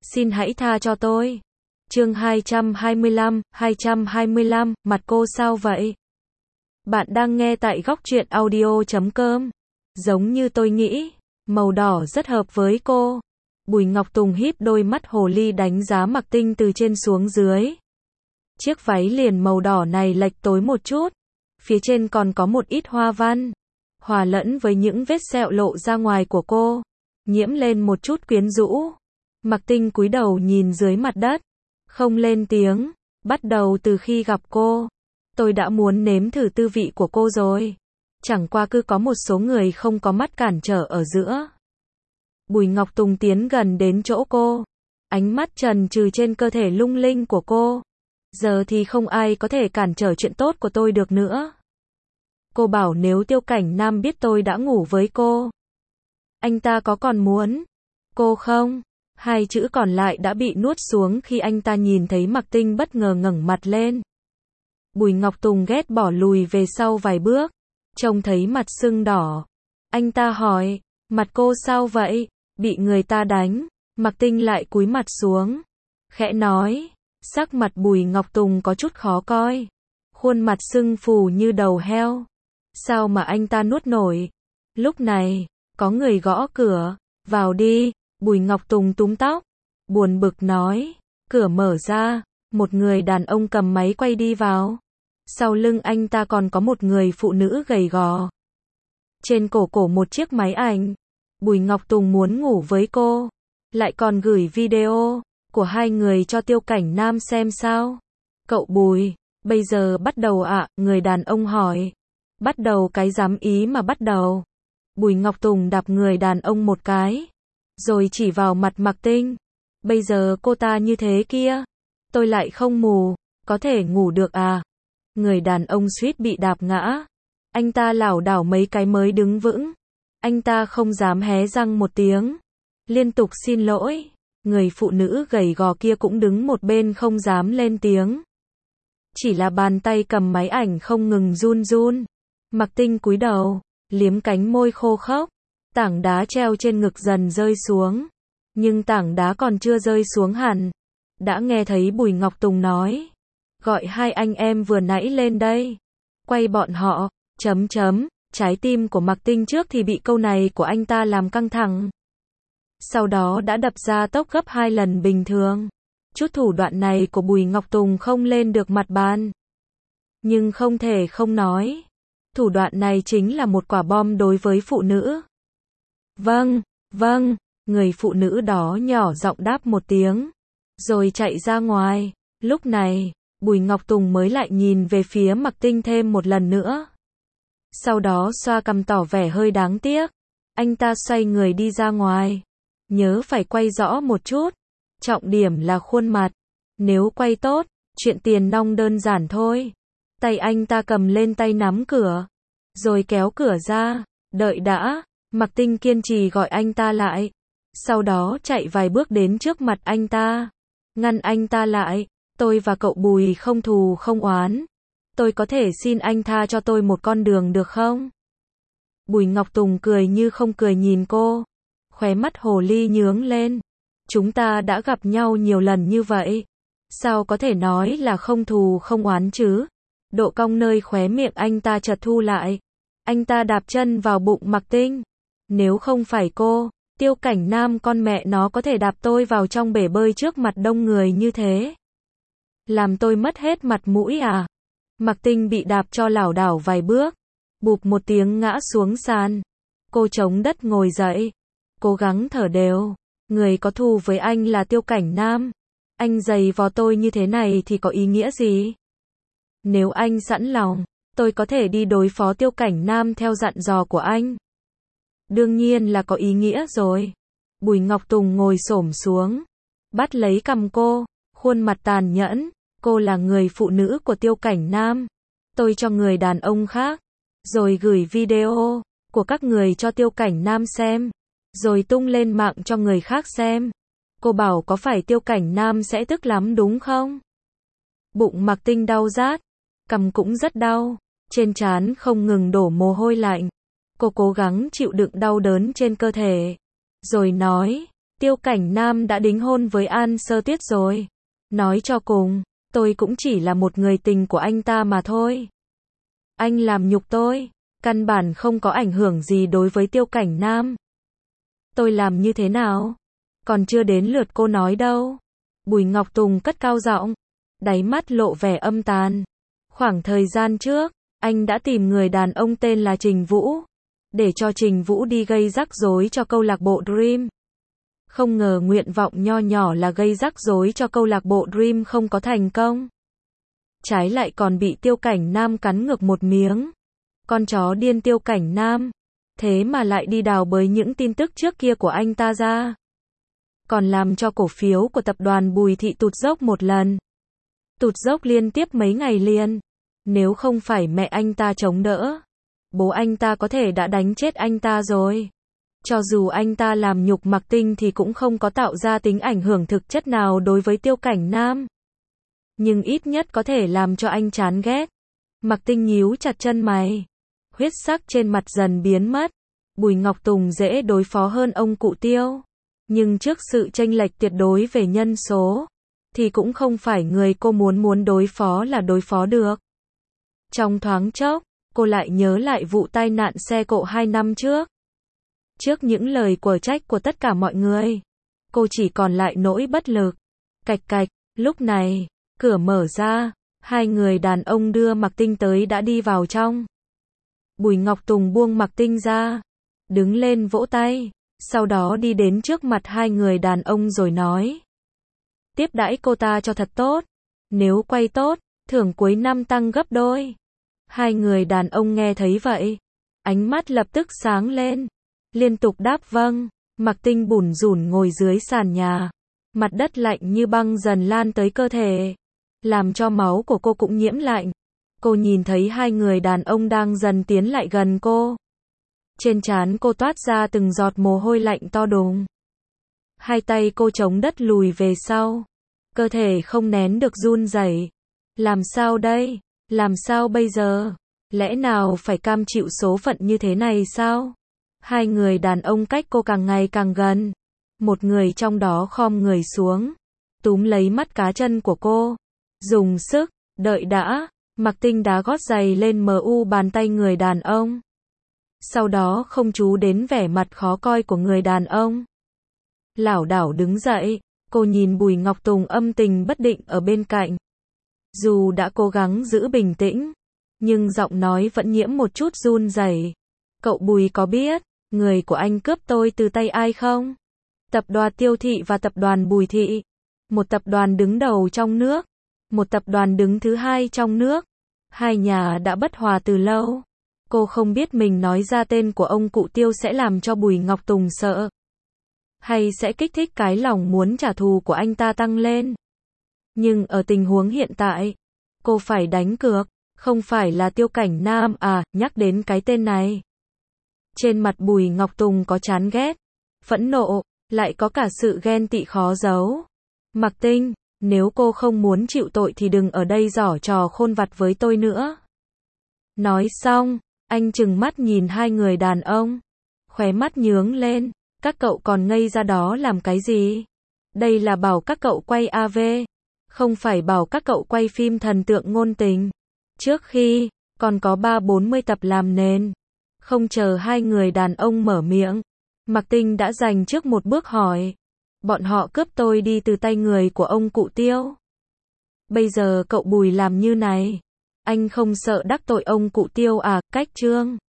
xin hãy tha cho tôi. Chương 225, mặt cô sao vậy? Bạn đang nghe tại góc truyện audio.com. Giống như tôi nghĩ, màu đỏ rất hợp với cô. Bùi Ngọc Tùng híp đôi mắt hồ ly đánh giá Mạc Tinh từ trên xuống dưới. Chiếc váy liền màu đỏ này lệch tối một chút, phía trên còn có một ít hoa văn, hòa lẫn với những vết sẹo lộ ra ngoài của cô, nhiễm lên một chút quyến rũ. Mạc Tinh cúi đầu nhìn dưới mặt đất, không lên tiếng. Bắt đầu từ khi gặp cô, tôi đã muốn nếm thử tư vị của cô rồi. Chẳng qua cứ có một số người không có mắt cản trở ở giữa. Bùi Ngọc Tùng tiến gần đến chỗ cô, ánh mắt trần trừ trên cơ thể lung linh của cô. Giờ thì không ai có thể cản trở chuyện tốt của tôi được nữa. Cô bảo nếu Tiêu Cảnh Nam biết tôi đã ngủ với cô, anh ta có còn muốn cô không? Hai chữ còn lại đã bị nuốt xuống khi anh ta nhìn thấy Mạc Tinh bất ngờ ngẩng mặt lên. Bùi Ngọc Tùng ghét bỏ lùi về sau vài bước, trông thấy mặt sưng đỏ. Anh ta hỏi, mặt cô sao vậy? Bị người ta đánh. Mạc Tinh lại cúi mặt xuống, khẽ nói. Sắc mặt Bùi Ngọc Tùng có chút khó coi, khuôn mặt sưng phù như đầu heo. Sao mà anh ta nuốt nổi? Lúc này, có người gõ cửa. Vào đi. Bùi Ngọc Tùng túm tóc, buồn bực nói. Cửa mở ra, một người đàn ông cầm máy quay đi vào. Sau lưng anh ta còn có một người phụ nữ gầy gò. Trên cổ một chiếc máy ảnh. Bùi Ngọc Tùng muốn ngủ với cô, lại còn gửi video của hai người cho Tiêu Cảnh Nam xem sao? Cậu Bùi, bây giờ bắt đầu ạ? Người đàn ông hỏi. Bắt đầu cái dám ý mà bắt đầu. Bùi Ngọc Tùng đạp người đàn ông một cái, rồi chỉ vào mặt Mạc Tinh. Bây giờ cô ta như thế kia, tôi lại không mù, có thể ngủ được à? Người đàn ông suýt bị đạp ngã. Anh ta lảo đảo mấy cái mới đứng vững. Anh ta không dám hé răng một tiếng, liên tục xin lỗi. Người phụ nữ gầy gò kia cũng đứng một bên không dám lên tiếng. Chỉ là bàn tay cầm máy ảnh không ngừng run run. Mạc Tinh cúi đầu, liếm cánh môi khô khốc. Tảng đá treo trên ngực dần rơi xuống. Nhưng tảng đá còn chưa rơi xuống hẳn, đã nghe thấy Bùi Ngọc Tùng nói. Gọi hai anh em vừa nãy lên đây. Quay bọn họ. Trái tim của Mạc Tinh trước thì bị câu này của anh ta làm căng thẳng. Sau đó đã đập ra tốc gấp 2 lần bình thường. Chút thủ đoạn này của Bùi Ngọc Tùng không lên được mặt bàn. Nhưng không thể không nói, thủ đoạn này chính là một quả bom đối với phụ nữ. Vâng, người phụ nữ đó nhỏ giọng đáp một tiếng, rồi chạy ra ngoài. Lúc này, Bùi Ngọc Tùng mới lại nhìn về phía Mạc Tinh thêm một lần nữa. Sau đó xoa cằm tỏ vẻ hơi đáng tiếc. Anh ta xoay người đi ra ngoài. Nhớ phải quay rõ một chút. Trọng điểm là khuôn mặt. Nếu quay tốt, chuyện tiền nong đơn giản thôi. Tay anh ta cầm lên tay nắm cửa, rồi kéo cửa ra. Đợi đã. Mạc Tinh kiên trì gọi anh ta lại. Sau đó chạy vài bước đến trước mặt anh ta, ngăn anh ta lại. Tôi và cậu Bùi không thù không oán. Tôi có thể xin anh tha cho tôi một con đường được không? Bùi Ngọc Tùng cười như không cười nhìn cô, khóe mắt hồ ly nhướng lên. Chúng ta đã gặp nhau nhiều lần như vậy, sao có thể nói là không thù không oán chứ? Độ cong nơi khóe miệng anh ta chợt thu lại. Anh ta đạp chân vào bụng Mạc Tinh. Nếu không phải cô, Tiêu Cảnh Nam con mẹ nó có thể đạp tôi vào trong bể bơi trước mặt đông người như thế? Làm tôi mất hết mặt mũi à? Mạc Tinh bị đạp cho lảo đảo vài bước, bụp một tiếng ngã xuống sàn. Cô chống đất ngồi dậy, cố gắng thở đều. Người có thù với anh là Tiêu Cảnh Nam. Anh giày vò tôi như thế này thì có ý nghĩa gì? Nếu anh sẵn lòng, tôi có thể đi đối phó Tiêu Cảnh Nam theo dặn dò của anh. Đương nhiên là có ý nghĩa rồi. Bùi Ngọc Tùng ngồi xổm xuống, bắt lấy cằm cô, khuôn mặt tàn nhẫn. Cô là người phụ nữ của Tiêu Cảnh Nam. Tôi cho người đàn ông khác, rồi gửi video của các người cho Tiêu Cảnh Nam xem, rồi tung lên mạng cho người khác xem. Cô bảo có phải Tiêu Cảnh Nam sẽ tức lắm đúng không? Bụng Mạc Tinh đau rát, cằm cũng rất đau, trên trán không ngừng đổ mồ hôi lạnh. Cô cố gắng chịu đựng đau đớn trên cơ thể, rồi nói, Tiêu Cảnh Nam đã đính hôn với An Sơ Tuyết rồi. Nói cho cùng, tôi cũng chỉ là một người tình của anh ta mà thôi. Anh làm nhục tôi, căn bản không có ảnh hưởng gì đối với Tiêu Cảnh Nam. Tôi làm như thế nào? Còn chưa đến lượt cô nói đâu. Bùi Ngọc Tùng cất cao giọng, đáy mắt lộ vẻ âm tàn. Khoảng thời gian trước, anh đã tìm người đàn ông tên là Trình Vũ, để cho Trình Vũ đi gây rắc rối cho câu lạc bộ Dream. Không ngờ nguyện vọng nho nhỏ là gây rắc rối cho câu lạc bộ Dream không có thành công. Trái lại còn bị Tiêu Cảnh Nam cắn ngược một miếng. Con chó điên Tiêu Cảnh Nam. Thế mà lại đi đào bới những tin tức trước kia của anh ta ra. Còn làm cho cổ phiếu của tập đoàn Bùi Thị tụt dốc một lần. Tụt dốc liên tiếp mấy ngày liền. Nếu không phải mẹ anh ta chống đỡ, bố anh ta có thể đã đánh chết anh ta rồi. Cho dù anh ta làm nhục Mạc Tinh thì cũng không có tạo ra tính ảnh hưởng thực chất nào đối với Tiêu Cảnh Nam. Nhưng ít nhất có thể làm cho anh chán ghét. Mạc Tinh nhíu chặt chân mày. Huyết sắc trên mặt dần biến mất. Bùi Ngọc Tùng dễ đối phó hơn ông cụ Tiêu. Nhưng trước sự chênh lệch tuyệt đối về nhân số, thì cũng không phải người cô muốn đối phó là đối phó được. Trong thoáng chốc, cô lại nhớ lại vụ tai nạn xe cộ 2 năm trước. Trước những lời quở trách của tất cả mọi người, cô chỉ còn lại nỗi bất lực. Cạch cạch, lúc này, cửa mở ra, hai người đàn ông đưa Mạc Tinh tới đã đi vào trong. Bùi Ngọc Tùng buông Mạc Tinh ra, đứng lên vỗ tay, sau đó đi đến trước mặt hai người đàn ông rồi nói. Tiếp đãi cô ta cho thật tốt, nếu quay tốt, thưởng cuối năm tăng gấp đôi. Hai người đàn ông nghe thấy vậy, ánh mắt lập tức sáng lên, liên tục đáp vâng. Mạc Tinh bủn rủn ngồi dưới sàn nhà, mặt đất lạnh như băng dần lan tới cơ thể, làm cho máu của cô cũng nhiễm lạnh. Cô nhìn thấy hai người đàn ông đang dần tiến lại gần cô. Trên trán cô toát ra từng giọt mồ hôi lạnh to đùng. Hai tay cô chống đất lùi về sau, cơ thể không nén được run rẩy. Làm sao đây? Làm sao bây giờ? Lẽ nào phải cam chịu số phận như thế này sao? Hai người đàn ông cách cô càng ngày càng gần. Một người trong đó khom người xuống, túm lấy mắt cá chân của cô. Dùng sức, đợi đã. Mạc Tinh đá gót giày lên bàn tay người đàn ông. Sau đó không chú đến vẻ mặt khó coi của người đàn ông. Lảo đảo đứng dậy, cô nhìn Bùi Ngọc Tùng âm tình bất định ở bên cạnh. Dù đã cố gắng giữ bình tĩnh, nhưng giọng nói vẫn nhiễm một chút run rẩy. Cậu Bùi có biết, người của anh cướp tôi từ tay ai không? Tập đoàn Tiêu Thị và tập đoàn Bùi Thị. Một tập đoàn đứng đầu trong nước, một tập đoàn đứng thứ hai trong nước. Hai nhà đã bất hòa từ lâu. Cô không biết mình nói ra tên của ông cụ Tiêu sẽ làm cho Bùi Ngọc Tùng sợ, hay sẽ kích thích cái lòng muốn trả thù của anh ta tăng lên. Nhưng ở tình huống hiện tại, cô phải đánh cược, không phải là Tiêu Cảnh Nam à, nhắc đến cái tên này. Trên mặt Bùi Ngọc Tùng có chán ghét, phẫn nộ, lại có cả sự ghen tị khó giấu. Mạc Tinh, nếu cô không muốn chịu tội thì đừng ở đây giở trò khôn vặt với tôi nữa. Nói xong, anh trừng mắt nhìn hai người đàn ông, khóe mắt nhướng lên. Các cậu còn ngây ra đó làm cái gì? Đây là bảo các cậu quay AV, không phải bảo các cậu quay phim thần tượng ngôn tình. Trước khi, còn có 30-40 tập làm nền. Không chờ hai người đàn ông mở miệng, Mạc Tinh đã giành trước một bước hỏi. Bọn họ cướp tôi đi từ tay người của ông cụ Tiêu. Bây giờ cậu Bùi làm như này, anh không sợ đắc tội ông cụ Tiêu à? Cách Trương